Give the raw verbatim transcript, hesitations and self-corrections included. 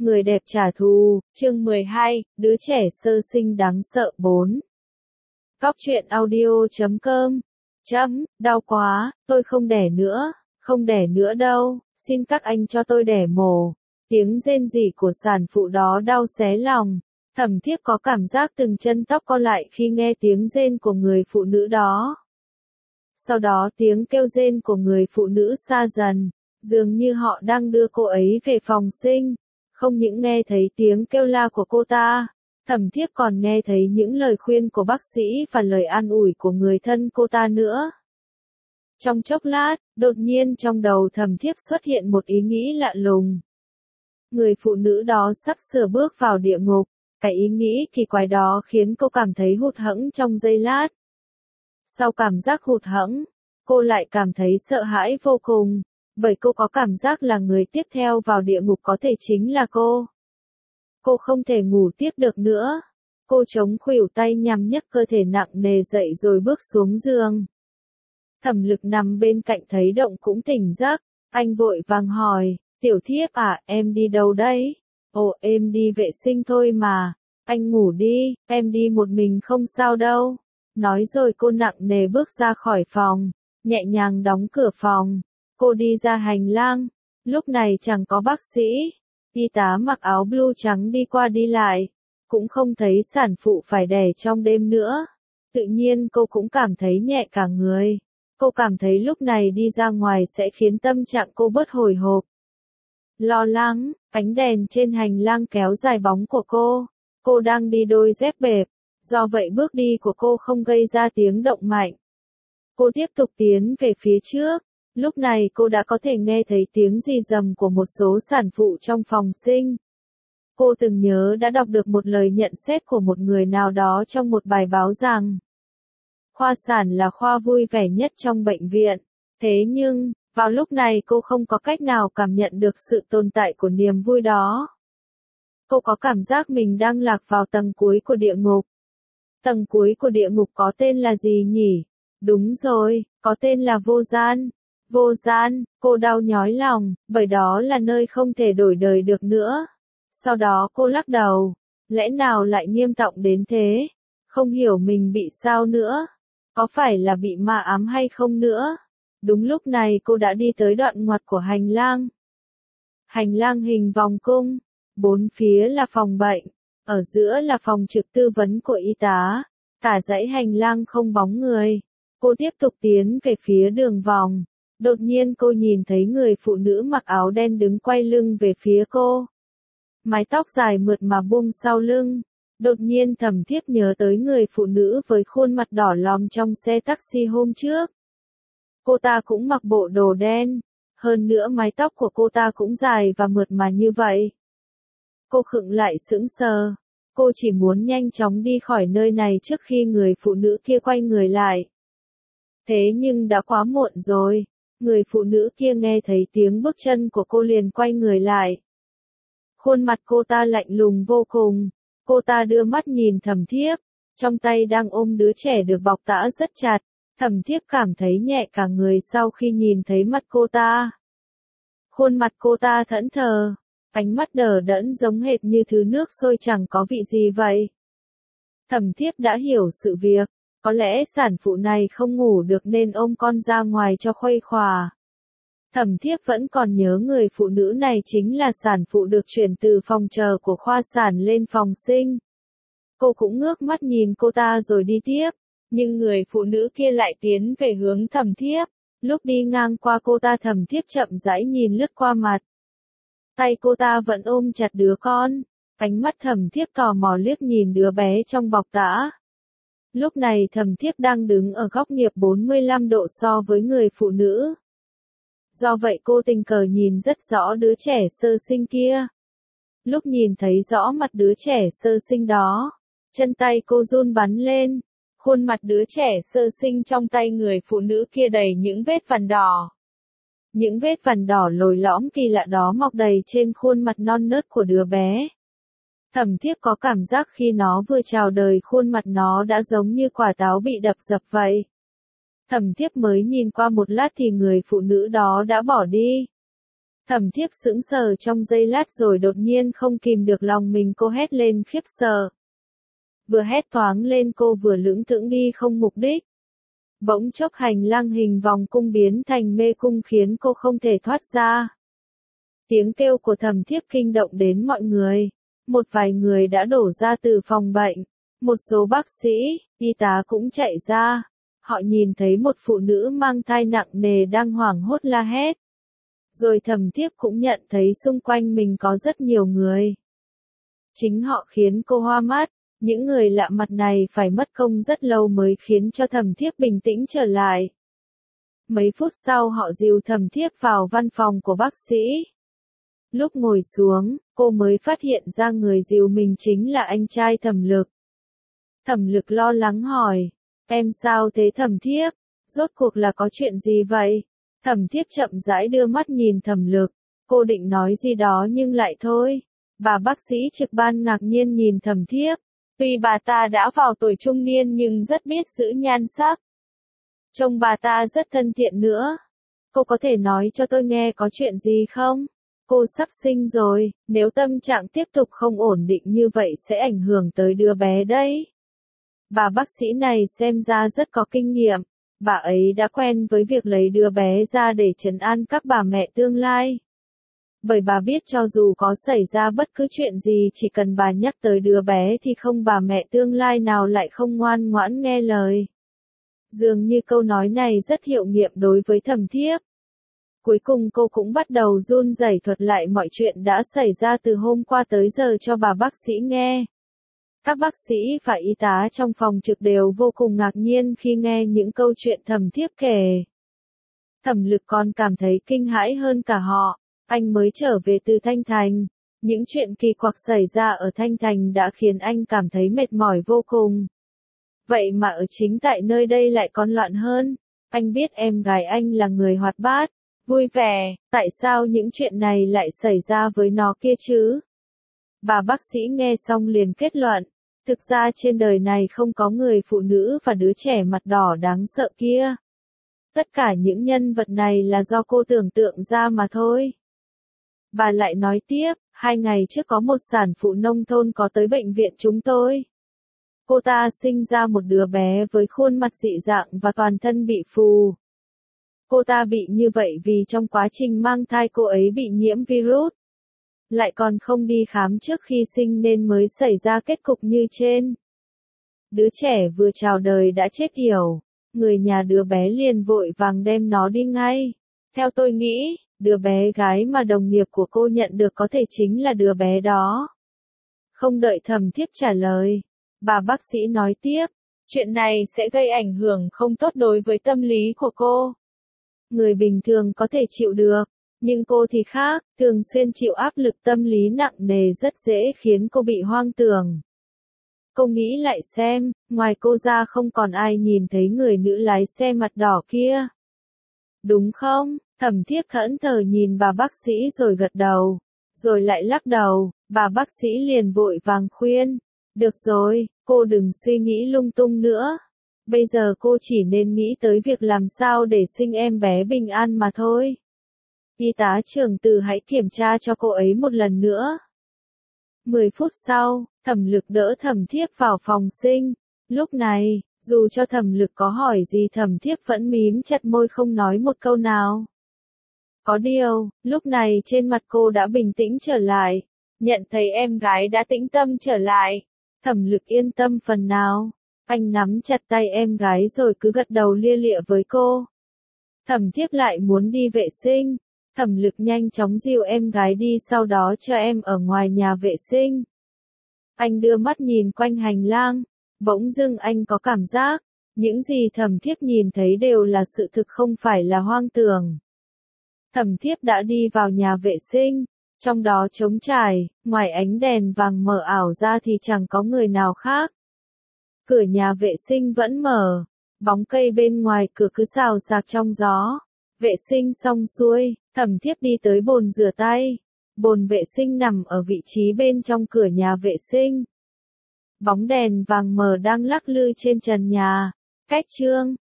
Người đẹp trả thù, chương mười hai, đứa trẻ sơ sinh đáng sợ bốn. Cóc truyện audio chấm com. Chấm, đau quá, tôi không đẻ nữa, không đẻ nữa đâu, xin các anh cho tôi đẻ mổ. Tiếng rên rỉ của sản phụ đó đau xé lòng. Thẩm Thiếp có cảm giác từng chân tóc co lại khi nghe tiếng rên của người phụ nữ đó. Sau đó tiếng kêu rên của người phụ nữ xa dần, dường như họ đang đưa cô ấy về phòng sinh. Không những nghe thấy tiếng kêu la của cô ta, Thẩm Thiếp còn nghe thấy những lời khuyên của bác sĩ và lời an ủi của người thân cô ta nữa. Trong chốc lát, đột nhiên trong đầu Thẩm Thiếp xuất hiện một ý nghĩ lạ lùng. Người phụ nữ đó sắp sửa bước vào địa ngục, cái ý nghĩ kỳ quái đó khiến cô cảm thấy hụt hẫng trong giây lát. Sau cảm giác hụt hẫng, cô lại cảm thấy sợ hãi vô cùng. Bởi cô có cảm giác là người tiếp theo vào địa ngục có thể chính là cô. Cô không thể ngủ tiếp được nữa. Cô chống khuỷu tay nhằm nhấc cơ thể nặng nề dậy rồi bước xuống giường. Thẩm Lực nằm bên cạnh thấy động cũng tỉnh giấc. Anh vội vàng hỏi, Tiểu Thiếp à, em đi đâu đấy? Ồ, em đi vệ sinh thôi mà. Anh ngủ đi, em đi một mình không sao đâu. Nói rồi cô nặng nề bước ra khỏi phòng, nhẹ nhàng đóng cửa phòng. Cô đi ra hành lang, lúc này chẳng có bác sĩ, y tá mặc áo blue trắng đi qua đi lại, cũng không thấy sản phụ phải đẻ trong đêm nữa. Tự nhiên cô cũng cảm thấy nhẹ cả người. Cô cảm thấy lúc này đi ra ngoài sẽ khiến tâm trạng cô bớt hồi hộp. Lo lắng, ánh đèn trên hành lang kéo dài bóng của cô. Cô đang đi đôi dép bẹp, do vậy bước đi của cô không gây ra tiếng động mạnh. Cô tiếp tục tiến về phía trước. Lúc này cô đã có thể nghe thấy tiếng rì rầm của một số sản phụ trong phòng sinh. Cô từng nhớ đã đọc được một lời nhận xét của một người nào đó trong một bài báo rằng khoa sản là khoa vui vẻ nhất trong bệnh viện. Thế nhưng, vào lúc này cô không có cách nào cảm nhận được sự tồn tại của niềm vui đó. Cô có cảm giác mình đang lạc vào tầng cuối của địa ngục. Tầng cuối của địa ngục có tên là gì nhỉ? Đúng rồi, có tên là vô gian. Vô gian, cô đau nhói lòng, bởi đó là nơi không thể đổi đời được nữa. Sau đó cô lắc đầu, lẽ nào lại nghiêm trọng đến thế? Không hiểu mình bị sao nữa? Có phải là bị ma ám hay không nữa? Đúng lúc này cô đã đi tới đoạn ngoặt của hành lang. Hành lang hình vòng cung, bốn phía là phòng bệnh, ở giữa là phòng trực tư vấn của y tá, cả dãy hành lang không bóng người. Cô tiếp tục tiến về phía đường vòng. Đột nhiên cô nhìn thấy người phụ nữ mặc áo đen đứng quay lưng về phía cô. Mái tóc dài mượt mà buông sau lưng. Đột nhiên Thẩm Thiếp nhớ tới người phụ nữ với khuôn mặt đỏ lòm trong xe taxi hôm trước. Cô ta cũng mặc bộ đồ đen. Hơn nữa mái tóc của cô ta cũng dài và mượt mà như vậy. Cô khựng lại sững sờ. Cô chỉ muốn nhanh chóng đi khỏi nơi này trước khi người phụ nữ kia quay người lại. Thế nhưng đã quá muộn rồi. Người phụ nữ kia nghe thấy tiếng bước chân của cô liền quay người lại. Khuôn mặt cô ta lạnh lùng vô cùng. Cô ta đưa mắt nhìn Thẩm Thiếp, trong tay đang ôm đứa trẻ được bọc tã rất chặt. Thẩm Thiếp cảm thấy nhẹ cả người sau khi nhìn thấy mắt cô ta. Khuôn mặt cô ta thẫn thờ, ánh mắt đờ đẫn giống hệt như thứ nước sôi chẳng có vị gì vậy. Thẩm Thiếp đã hiểu sự việc. Có lẽ sản phụ này không ngủ được nên ôm con ra ngoài cho khuây khỏa. Thẩm Thiếp vẫn còn nhớ người phụ nữ này chính là sản phụ được chuyển từ phòng chờ của khoa sản lên phòng sinh. Cô cũng ngước mắt nhìn cô ta rồi đi tiếp, nhưng người phụ nữ kia lại tiến về hướng Thẩm Thiếp. Lúc đi ngang qua cô ta Thẩm Thiếp chậm rãi nhìn lướt qua mặt. Tay cô ta vẫn ôm chặt đứa con, ánh mắt Thẩm Thiếp tò mò liếc nhìn đứa bé trong bọc tã. Lúc này Thẩm Thiếp đang đứng ở góc nghiêng bốn mươi lăm độ so với người phụ nữ. Do vậy cô tình cờ nhìn rất rõ đứa trẻ sơ sinh kia. Lúc nhìn thấy rõ mặt đứa trẻ sơ sinh đó, chân tay cô run bắn lên. Khuôn mặt đứa trẻ sơ sinh trong tay người phụ nữ kia đầy những vết vằn đỏ. Những vết vằn đỏ lồi lõm kỳ lạ đó mọc đầy trên khuôn mặt non nớt của đứa bé. Thẩm Thiếp có cảm giác khi nó vừa chào đời khuôn mặt nó đã giống như quả táo bị đập dập vậy. Thẩm Thiếp mới nhìn qua một lát thì người phụ nữ đó đã bỏ đi. Thẩm Thiếp sững sờ trong giây lát rồi đột nhiên không kìm được lòng mình, cô hét lên khiếp sợ. Vừa hét thoáng lên cô vừa lững thững đi không mục đích. Bỗng chốc hành lang hình vòng cung biến thành mê cung khiến cô không thể thoát ra. Tiếng kêu của Thẩm Thiếp kinh động đến mọi người. Một vài người đã đổ ra từ phòng bệnh. Một số bác sĩ, y tá cũng chạy ra. Họ nhìn thấy một phụ nữ mang thai nặng nề đang hoảng hốt la hét. Rồi Thẩm Thiếp cũng nhận thấy xung quanh mình có rất nhiều người. Chính họ khiến cô hoa mắt. Những người lạ mặt này phải mất công rất lâu mới khiến cho Thẩm Thiếp bình tĩnh trở lại. Mấy phút sau họ dìu Thẩm Thiếp vào văn phòng của bác sĩ. Lúc ngồi xuống, cô mới phát hiện ra người dìu mình chính là anh trai Thẩm Lực. Thẩm Lực lo lắng hỏi, em sao thế Thẩm Thiếp? Rốt cuộc là có chuyện gì vậy? Thẩm Thiếp chậm rãi đưa mắt nhìn Thẩm Lực. Cô định nói gì đó nhưng lại thôi. Bà bác sĩ trực ban ngạc nhiên nhìn Thẩm Thiếp. Tuy bà ta đã vào tuổi trung niên nhưng rất biết giữ nhan sắc. Trông bà ta rất thân thiện nữa. Cô có thể nói cho tôi nghe có chuyện gì không? Cô sắp sinh rồi, nếu tâm trạng tiếp tục không ổn định như vậy sẽ ảnh hưởng tới đứa bé đấy. Bà bác sĩ này xem ra rất có kinh nghiệm. Bà ấy đã quen với việc lấy đứa bé ra để trấn an các bà mẹ tương lai. Bởi bà biết cho dù có xảy ra bất cứ chuyện gì chỉ cần bà nhắc tới đứa bé thì không bà mẹ tương lai nào lại không ngoan ngoãn nghe lời. Dường như câu nói này rất hiệu nghiệm đối với Thẩm Thiếp. Cuối cùng cô cũng bắt đầu run rẩy thuật lại mọi chuyện đã xảy ra từ hôm qua tới giờ cho bà bác sĩ nghe. Các bác sĩ và y tá trong phòng trực đều vô cùng ngạc nhiên khi nghe những câu chuyện Thẩm Thiếp kể. Thẩm Lực còn cảm thấy kinh hãi hơn cả họ. Anh mới trở về từ Thanh Thành. Những chuyện kỳ quặc xảy ra ở Thanh Thành đã khiến anh cảm thấy mệt mỏi vô cùng. Vậy mà ở chính tại nơi đây lại còn loạn hơn. Anh biết em gái anh là người hoạt bát, vui vẻ, tại sao những chuyện này lại xảy ra với nó kia chứ? Bà bác sĩ nghe xong liền kết luận. Thực ra trên đời này không có người phụ nữ và đứa trẻ mặt đỏ đáng sợ kia. Tất cả những nhân vật này là do cô tưởng tượng ra mà thôi. Bà lại nói tiếp, hai ngày trước có một sản phụ nông thôn có tới bệnh viện chúng tôi. Cô ta sinh ra một đứa bé với khuôn mặt dị dạng và toàn thân bị phù. Cô ta bị như vậy vì trong quá trình mang thai cô ấy bị nhiễm virus. Lại còn không đi khám trước khi sinh nên mới xảy ra kết cục như trên. Đứa trẻ vừa chào đời đã chết yểu. Người nhà đứa bé liền vội vàng đem nó đi ngay. Theo tôi nghĩ, đứa bé gái mà đồng nghiệp của cô nhận được có thể chính là đứa bé đó. Không đợi Thẩm Thiếp trả lời, bà bác sĩ nói tiếp, chuyện này sẽ gây ảnh hưởng không tốt đối với tâm lý của cô. Người bình thường có thể chịu được, nhưng cô thì khác, thường xuyên chịu áp lực tâm lý nặng nề rất dễ khiến cô bị hoang tưởng. Cô nghĩ lại xem, ngoài cô ra không còn ai nhìn thấy người nữ lái xe mặt đỏ kia. Đúng không? Thẩm Thiếp thẫn thờ nhìn bà bác sĩ rồi gật đầu, rồi lại lắc đầu, bà bác sĩ liền vội vàng khuyên. Được rồi, cô đừng suy nghĩ lung tung nữa. Bây giờ cô chỉ nên nghĩ tới việc làm sao để sinh em bé bình an mà thôi. Y tá trưởng Từ hãy kiểm tra cho cô ấy một lần nữa. Mười phút sau, Thẩm Lực đỡ Thẩm Thiếp vào phòng sinh. Lúc này, dù cho Thẩm Lực có hỏi gì Thẩm Thiếp vẫn mím chặt môi không nói một câu nào. Có điều, lúc này trên mặt cô đã bình tĩnh trở lại. Nhận thấy em gái đã tĩnh tâm trở lại. Thẩm Lực yên tâm phần nào. Anh nắm chặt tay em gái rồi cứ gật đầu lia lịa với cô. Thẩm Thiếp lại muốn đi vệ sinh. Thẩm Lực nhanh chóng dìu em gái đi sau đó cho em ở ngoài nhà vệ sinh. Anh đưa mắt nhìn quanh hành lang. Bỗng dưng anh có cảm giác, những gì Thẩm Thiếp nhìn thấy đều là sự thực không phải là hoang tưởng. Thẩm Thiếp đã đi vào nhà vệ sinh, trong đó trống trải, ngoài ánh đèn vàng mờ ảo ra thì chẳng có người nào khác. Cửa nhà vệ sinh vẫn mở, bóng cây bên ngoài cửa cứ xào xạc trong gió. Vệ sinh xong xuôi, Thẩm Thiếp đi tới bồn rửa tay. Bồn vệ sinh nằm ở vị trí bên trong cửa nhà vệ sinh. Bóng đèn vàng mờ đang lắc lư trên trần nhà. Cách chương